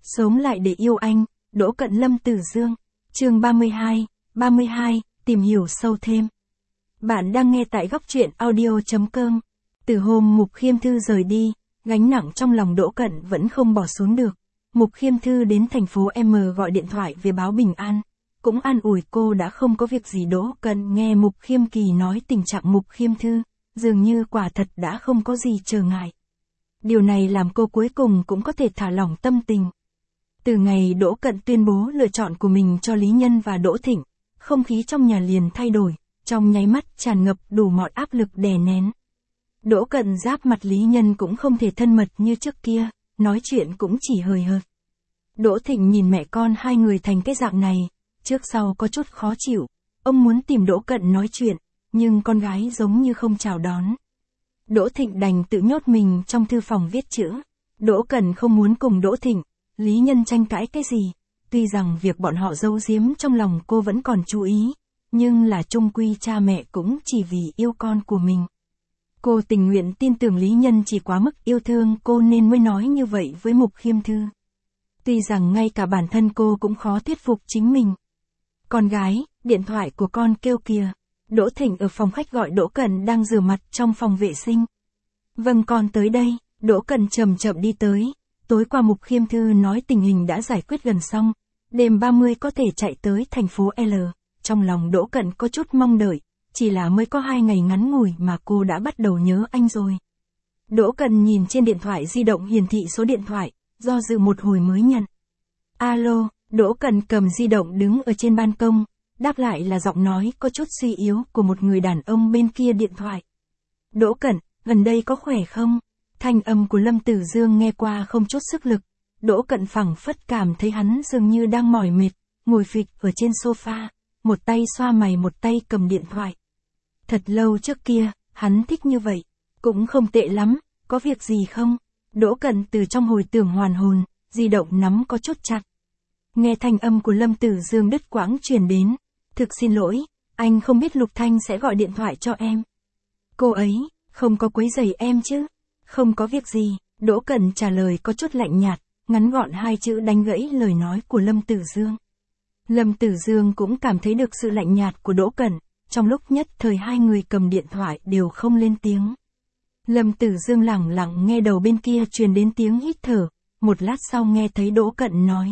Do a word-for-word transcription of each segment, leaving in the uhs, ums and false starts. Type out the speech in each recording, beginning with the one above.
Sống lại để yêu anh, Đỗ Cận Lâm Tử Dương. Chương ba mươi hai, ba mươi hai, tìm hiểu sâu thêm. Bạn đang nghe tại góc truyện audio chấm com. Từ hôm Mục Khiêm Thư rời đi, gánh nặng trong lòng Đỗ Cận vẫn không bỏ xuống được. Mục Khiêm Thư đến thành phố M gọi điện thoại về báo bình an, cũng an ủi cô đã không có việc gì. Đỗ Cận nghe Mục Khiêm Kỳ nói tình trạng Mục Khiêm Thư, dường như quả thật đã không có gì trở ngại. Điều này làm cô cuối cùng cũng có thể thả lỏng tâm tình. Từ ngày Đỗ Cận tuyên bố lựa chọn của mình cho Lý Nhân và Đỗ Thịnh, không khí trong nhà liền thay đổi, trong nháy mắt tràn ngập đủ mọi áp lực đè nén. Đỗ Cận giáp mặt Lý Nhân cũng không thể thân mật như trước kia, nói chuyện cũng chỉ hời hợt. Đỗ Thịnh nhìn mẹ con hai người thành cái dạng này, trước sau có chút khó chịu, ông muốn tìm Đỗ Cận nói chuyện, nhưng con gái giống như không chào đón. Đỗ Thịnh đành tự nhốt mình trong thư phòng viết chữ. Đỗ Cận không muốn cùng Đỗ Thịnh, Lý Nhân tranh cãi cái gì, tuy rằng việc bọn họ giấu giếm trong lòng cô vẫn còn chú ý, nhưng là chung quy cha mẹ cũng chỉ vì yêu con của mình. Cô tình nguyện tin tưởng Lý Nhân chỉ quá mức yêu thương cô nên mới nói như vậy với Mục Khiêm Thư. Tuy rằng ngay cả bản thân cô cũng khó thuyết phục chính mình. Con gái, điện thoại của con kêu kìa. Đỗ Thịnh ở phòng khách gọi Đỗ Cận đang rửa mặt trong phòng vệ sinh. Vâng, con tới đây. Đỗ Cận chậm chậm đi tới. Tối qua Mục Khiêm Thư nói tình hình đã giải quyết gần xong, đêm ba mươi có thể chạy tới thành phố L. Trong lòng Đỗ Cận có chút mong đợi, chỉ là mới có hai ngày ngắn ngủi mà cô đã bắt đầu nhớ anh rồi. Đỗ Cận nhìn trên điện thoại di động hiển thị số điện thoại, do dự một hồi mới nhận. Alo, Đỗ Cận cầm di động đứng ở trên ban công, đáp lại là giọng nói có chút suy yếu của một người đàn ông bên kia điện thoại. Đỗ Cận, gần đây có khỏe không? Thanh âm của Lâm Tử Dương nghe qua không chút sức lực. Đỗ Cận phảng phất cảm thấy hắn dường như đang mỏi mệt, ngồi phịch ở trên sofa, một tay xoa mày một tay cầm điện thoại. Thật lâu trước kia, hắn thích như vậy, cũng không tệ lắm, có việc gì không? Đỗ Cận từ trong hồi tưởng hoàn hồn, di động nắm có chút chặt. Nghe thanh âm của Lâm Tử Dương đứt quãng truyền đến. Thực xin lỗi, anh không biết Lục Thanh sẽ gọi điện thoại cho em. Cô ấy, không có quấy rầy em chứ? Không có việc gì, Đỗ Cận trả lời có chút lạnh nhạt, ngắn gọn hai chữ đánh gãy lời nói của Lâm Tử Dương. Lâm Tử Dương cũng cảm thấy được sự lạnh nhạt của Đỗ Cận, trong lúc nhất thời hai người cầm điện thoại đều không lên tiếng. Lâm Tử Dương lẳng lặng nghe đầu bên kia truyền đến tiếng hít thở, một lát sau nghe thấy Đỗ Cận nói.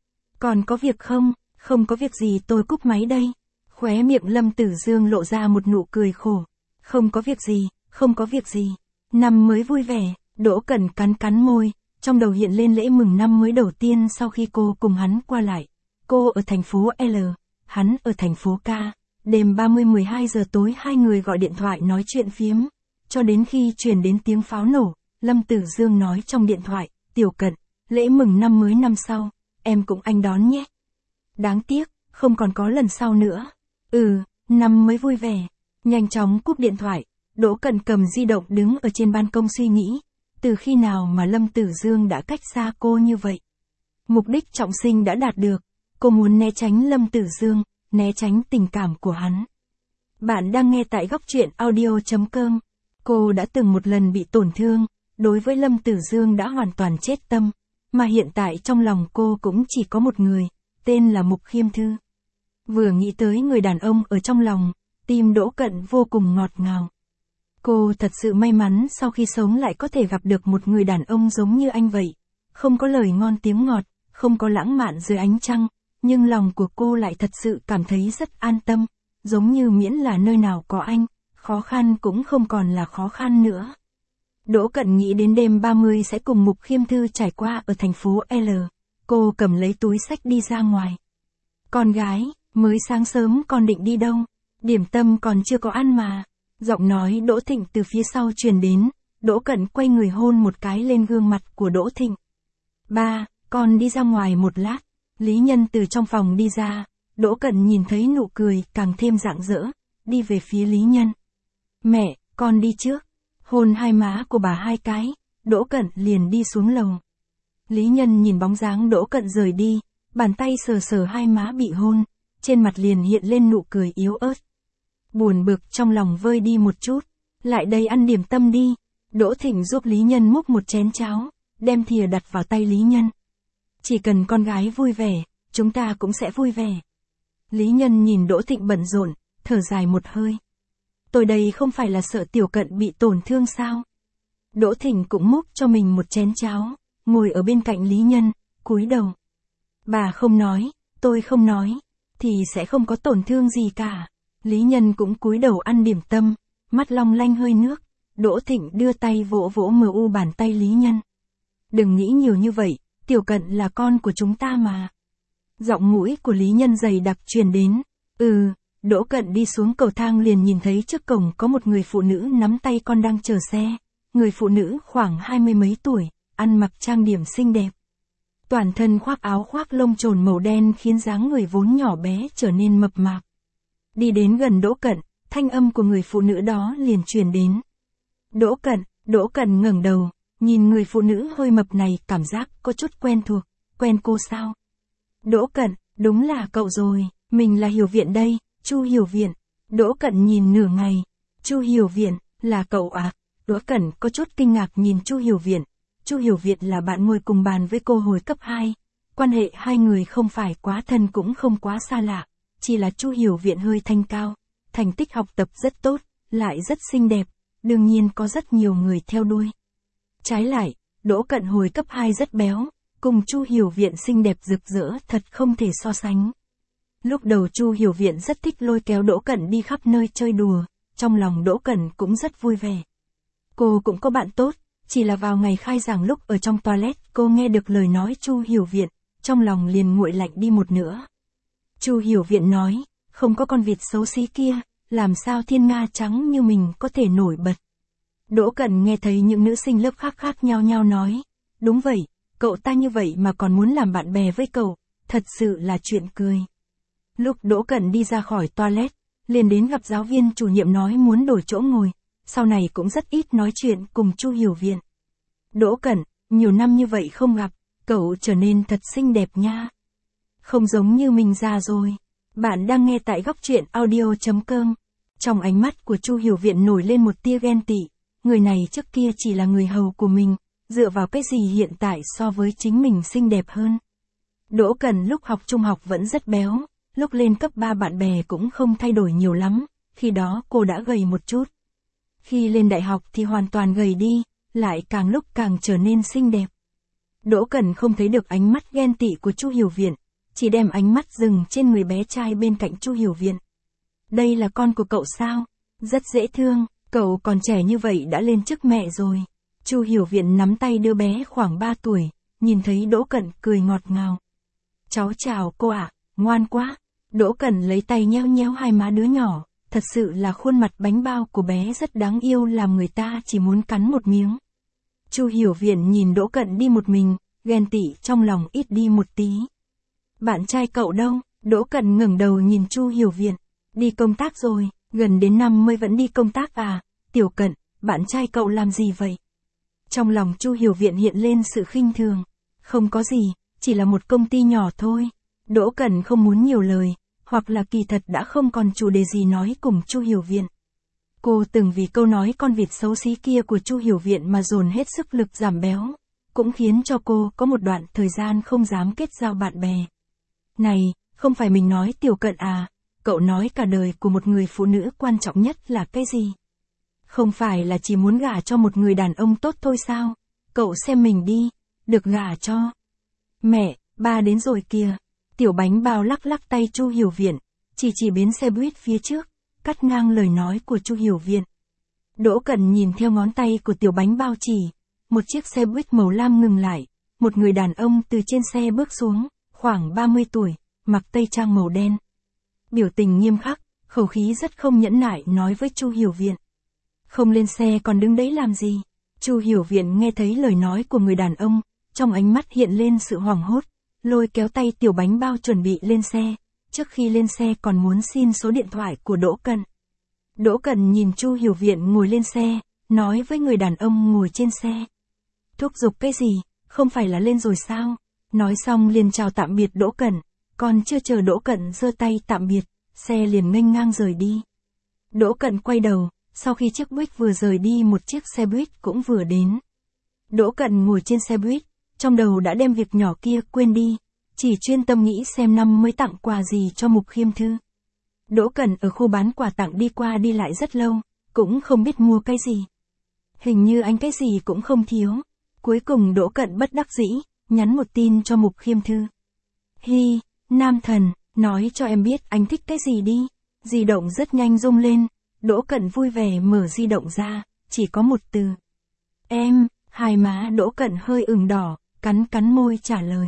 Còn có việc không? Không có việc gì, tôi cúp máy đây. Khóe miệng Lâm Tử Dương lộ ra một nụ cười khổ. Không có việc gì, không có việc gì. Năm mới vui vẻ, Đỗ Cận cắn cắn môi, trong đầu hiện lên lễ mừng năm mới đầu tiên sau khi cô cùng hắn qua lại. Cô ở thành phố L, hắn ở thành phố K. Đêm ba mươi mười hai giờ tối hai người gọi điện thoại nói chuyện phiếm. Cho đến khi truyền đến tiếng pháo nổ, Lâm Tử Dương nói trong điện thoại, Tiểu Cận, lễ mừng năm mới năm sau, em cũng anh đón nhé. Đáng tiếc, không còn có lần sau nữa. Ừ, năm mới vui vẻ. Nhanh chóng cúp điện thoại, Đỗ Cận cầm di động đứng ở trên ban công suy nghĩ, từ khi nào mà Lâm Tử Dương đã cách xa cô như vậy. Mục đích trọng sinh đã đạt được, cô muốn né tránh Lâm Tử Dương, né tránh tình cảm của hắn. Bạn đang nghe tại góc truyện audio chấm com. Cô đã từng một lần bị tổn thương, đối với Lâm Tử Dương đã hoàn toàn chết tâm, mà hiện tại trong lòng cô cũng chỉ có một người, tên là Mục Khiêm Thư. Vừa nghĩ tới người đàn ông ở trong lòng, tim Đỗ Cận vô cùng ngọt ngào. Cô thật sự may mắn sau khi sống lại có thể gặp được một người đàn ông giống như anh vậy. Không có lời ngon tiếng ngọt, không có lãng mạn dưới ánh trăng, nhưng lòng của cô lại thật sự cảm thấy rất an tâm, giống như miễn là nơi nào có anh, khó khăn cũng không còn là khó khăn nữa. Đỗ Cận nghĩ đến đêm ba mươi sẽ cùng Mục Khiêm Thư trải qua ở thành phố L. Cô cầm lấy túi xách đi ra ngoài. Con gái, mới sáng sớm con định đi đâu? Điểm tâm còn chưa có ăn mà. Giọng nói Đỗ Thịnh từ phía sau truyền đến, Đỗ Cận quay người hôn một cái lên gương mặt của Đỗ Thịnh. Ba, con đi ra ngoài một lát. Lý Nhân từ trong phòng đi ra, Đỗ Cận nhìn thấy nụ cười càng thêm rạng rỡ, đi về phía Lý Nhân. Mẹ, con đi trước. Hôn hai má của bà hai cái, Đỗ Cận liền đi xuống lầu. Lý Nhân nhìn bóng dáng Đỗ Cận rời đi, bàn tay sờ sờ hai má bị hôn, trên mặt liền hiện lên nụ cười yếu ớt. Buồn bực trong lòng vơi đi một chút, lại đây ăn điểm tâm đi. Đỗ Thịnh giúp Lý Nhân múc một chén cháo, đem thìa đặt vào tay Lý Nhân. Chỉ cần con gái vui vẻ, chúng ta cũng sẽ vui vẻ. Lý Nhân nhìn Đỗ Thịnh bận rộn, thở dài một hơi. Tôi đây không phải là sợ Tiểu Cận bị tổn thương sao? Đỗ Thịnh cũng múc cho mình một chén cháo, ngồi ở bên cạnh Lý Nhân, cúi đầu. Bà không nói, tôi không nói, thì sẽ không có tổn thương gì cả. Lý Nhân cũng cúi đầu ăn điểm tâm, mắt long lanh hơi nước. Đỗ Thịnh đưa tay vỗ vỗ mờ u bàn tay Lý Nhân. Đừng nghĩ nhiều như vậy, Tiểu Cận là con của chúng ta mà. Giọng mũi của Lý Nhân dày đặc truyền đến. Ừ, Đỗ Cận đi xuống cầu thang liền nhìn thấy trước cổng có một người phụ nữ nắm tay con đang chờ xe. Người phụ nữ khoảng hai mươi mấy tuổi, ăn mặc trang điểm xinh đẹp. Toàn thân khoác áo khoác lông trồn màu đen khiến dáng người vốn nhỏ bé trở nên mập mạp. Đi đến gần Đỗ Cận, thanh âm của người phụ nữ đó liền truyền đến. Đỗ Cận, Đỗ Cận ngẩng đầu, nhìn người phụ nữ hơi mập này cảm giác có chút quen thuộc, quen cô sao? Đỗ Cận, đúng là cậu rồi, mình là Hiểu Viện đây, Chu Hiểu Viện. Đỗ Cận nhìn nửa ngày, Chu Hiểu Viện, là cậu à? Đỗ Cận có chút kinh ngạc nhìn Chu Hiểu Viện. Chu Hiểu Viện là bạn ngồi cùng bàn với cô hồi cấp hai, quan hệ hai người không phải quá thân cũng không quá xa lạ, chỉ là Chu Hiểu Viện hơi thanh cao, thành tích học tập rất tốt, lại rất xinh đẹp, đương nhiên có rất nhiều người theo đuôi. Trái lại, Đỗ Cận hồi cấp hai rất béo, cùng Chu Hiểu Viện xinh đẹp rực rỡ thật không thể so sánh. Lúc đầu Chu Hiểu Viện rất thích lôi kéo Đỗ Cận đi khắp nơi chơi đùa, trong lòng Đỗ Cận cũng rất vui vẻ. Cô cũng có bạn tốt, chỉ là vào ngày khai giảng lúc ở trong toilet cô nghe được lời nói Chu Hiểu Viện, trong lòng liền nguội lạnh đi một nửa. Chu Hiểu Viện nói, không có con vịt xấu xí kia, làm sao thiên nga trắng như mình có thể nổi bật. Đỗ Cận nghe thấy những nữ sinh lớp khác khác nhau nhau nói, đúng vậy, cậu ta như vậy mà còn muốn làm bạn bè với cậu, thật sự là chuyện cười. Lúc Đỗ Cận đi ra khỏi toilet, liền đến gặp giáo viên chủ nhiệm nói muốn đổi chỗ ngồi, sau này cũng rất ít nói chuyện cùng Chu Hiểu Viện. Đỗ Cận, nhiều năm như vậy không gặp, cậu trở nên thật xinh đẹp nha. Không giống như mình già rồi. Bạn đang nghe tại góc truyện audio chấm com. Trong ánh mắt của Chu Hiểu Viện nổi lên một tia ghen tị, người này trước kia chỉ là người hầu của mình, dựa vào cái gì hiện tại so với chính mình xinh đẹp hơn. Đỗ Cận lúc học trung học vẫn rất béo, lúc lên cấp ba bạn bè cũng không thay đổi nhiều lắm, khi đó cô đã gầy một chút. Khi lên đại học thì hoàn toàn gầy đi, lại càng lúc càng trở nên xinh đẹp. Đỗ Cận không thấy được ánh mắt ghen tị của Chu Hiểu Viện, chỉ đem ánh mắt dừng trên người bé trai bên cạnh Chu Hiểu Viện. Đây là con của cậu sao? Rất dễ thương, cậu còn trẻ như vậy đã lên chức mẹ rồi. Chu Hiểu Viện nắm tay đứa bé khoảng ba tuổi, nhìn thấy Đỗ Cận cười ngọt ngào. Cháu chào cô ạ, ngoan quá. Đỗ Cận lấy tay nheo nheo hai má đứa nhỏ, thật sự là khuôn mặt bánh bao của bé rất đáng yêu làm người ta chỉ muốn cắn một miếng. Chu Hiểu Viện nhìn Đỗ Cận đi một mình, ghen tị trong lòng ít đi một tí. Bạn trai cậu đâu? Đỗ Cận ngẩng đầu nhìn Chu Hiểu Viện. Đi công tác rồi, gần đến năm mới vẫn đi công tác à? Tiểu Cận, bạn trai cậu làm gì vậy? Trong lòng Chu Hiểu Viện hiện lên sự khinh thường. Không có gì, chỉ là một công ty nhỏ thôi. Đỗ Cận không muốn nhiều lời, hoặc là kỳ thật đã không còn chủ đề gì nói cùng Chu Hiểu Viện. Cô từng vì câu nói con vịt xấu xí kia của Chu Hiểu Viện mà dồn hết sức lực giảm béo, cũng khiến cho cô có một đoạn thời gian không dám kết giao bạn bè. Này, không phải mình nói Tiểu Cận à, cậu nói cả đời của một người phụ nữ quan trọng nhất là cái gì? Không phải là chỉ muốn gả cho một người đàn ông tốt thôi sao? Cậu xem mình đi, được gả cho. Mẹ, ba đến rồi kìa. Tiểu Bánh Bao lắc lắc tay Chu Hiểu Viện, chỉ chỉ bến xe buýt phía trước, cắt ngang lời nói của Chu Hiểu Viện. Đỗ Cận nhìn theo ngón tay của Tiểu Bánh Bao chỉ, một chiếc xe buýt màu lam ngừng lại, một người đàn ông từ trên xe bước xuống, khoảng ba mươi tuổi, mặc tây trang màu đen. Biểu tình nghiêm khắc, khẩu khí rất không nhẫn nại nói với Chu Hiểu Viện. Không lên xe còn đứng đấy làm gì? Chu Hiểu Viện nghe thấy lời nói của người đàn ông, trong ánh mắt hiện lên sự hoảng hốt, lôi kéo tay Tiểu Bánh Bao chuẩn bị lên xe, trước khi lên xe còn muốn xin số điện thoại của Đỗ Cận. Đỗ Cận nhìn Chu Hiểu Viện ngồi lên xe, nói với người đàn ông ngồi trên xe. Thúc giục cái gì, không phải là lên rồi sao? Nói xong liền chào tạm biệt Đỗ Cận, còn chưa chờ Đỗ Cận giơ tay tạm biệt, xe liền nghênh ngang rời đi. Đỗ Cận quay đầu, sau khi chiếc buýt vừa rời đi một chiếc xe buýt cũng vừa đến. Đỗ Cận ngồi trên xe buýt, trong đầu đã đem việc nhỏ kia quên đi, chỉ chuyên tâm nghĩ xem năm mới tặng quà gì cho Mục Khiêm Thư. Đỗ Cẩn ở khu bán quà tặng đi qua đi lại rất lâu, cũng không biết mua cái gì. Hình như anh cái gì cũng không thiếu. Cuối cùng Đỗ Cẩn bất đắc dĩ, nhắn một tin cho Mục Khiêm Thư. Hi, nam thần, nói cho em biết anh thích cái gì đi. Di động rất nhanh rung lên, Đỗ Cẩn vui vẻ mở di động ra, chỉ có một từ. Em, hai má Đỗ Cẩn hơi ửng đỏ, cắn cắn môi trả lời.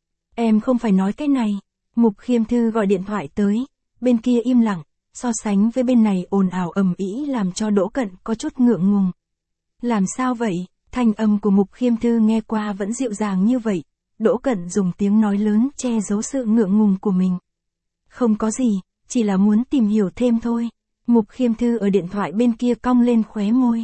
Em không phải nói cái này. Mục Khiêm Thư gọi điện thoại tới, bên kia im lặng, so sánh với bên này ồn ào ầm ĩ làm cho Đỗ Cẩn có chút ngượng ngùng. Làm sao vậy? Thanh âm của Mục Khiêm Thư nghe qua vẫn dịu dàng như vậy, Đỗ Cẩn dùng tiếng nói lớn che giấu sự ngượng ngùng của mình. Không có gì, chỉ là muốn tìm hiểu thêm thôi. Mục Khiêm Thư ở điện thoại bên kia cong lên khóe môi.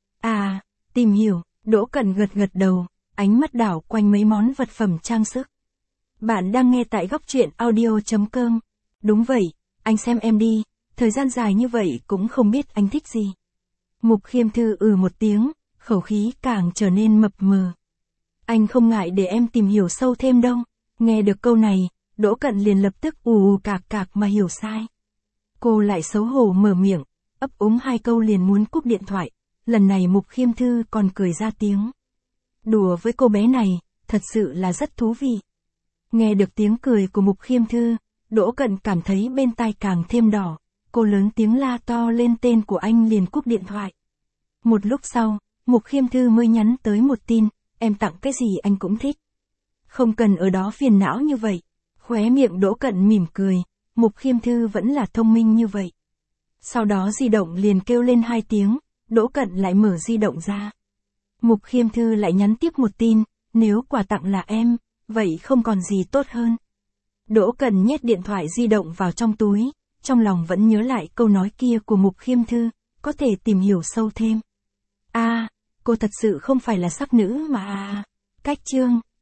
À, tìm hiểu, Đỗ Cẩn gật gật đầu, ánh mắt đảo quanh mấy món vật phẩm trang sức. Bạn đang nghe tại góc truyện audio chấm com. Đúng vậy, anh xem em đi, thời gian dài như vậy cũng không biết anh thích gì. Mục Khiêm Thư ừ một tiếng, khẩu khí càng trở nên mập mờ. Anh không ngại để em tìm hiểu sâu thêm đâu. Nghe được câu này, Đỗ Cẩn liền lập tức ù ù cạc cạc mà hiểu sai. Cô lại xấu hổ mở miệng, ấp úng hai câu liền muốn cúp điện thoại. Lần này Mục Khiêm Thư còn cười ra tiếng. Đùa với cô bé này, thật sự là rất thú vị. Nghe được tiếng cười của Mục Khiêm Thư, Đỗ Cẩn cảm thấy bên tai càng thêm đỏ. Cô lớn tiếng la to lên tên của anh liền cúp điện thoại. Một lúc sau, Mục Khiêm Thư mới nhắn tới một tin, em tặng cái gì anh cũng thích. Không cần ở đó phiền não như vậy. Khóe miệng Đỗ Cẩn mỉm cười, Mục Khiêm Thư vẫn là thông minh như vậy. Sau đó di động liền kêu lên hai tiếng, Đỗ Cẩn lại mở di động ra. Mục Khiêm Thư lại nhắn tiếp một tin, nếu quà tặng là em, vậy không còn gì tốt hơn. Đỗ Cẩn nhét điện thoại di động vào trong túi, trong lòng vẫn nhớ lại câu nói kia của Mục Khiêm Thư, có thể tìm hiểu sâu thêm. À, cô thật sự không phải là sắc nữ mà à. Cách chương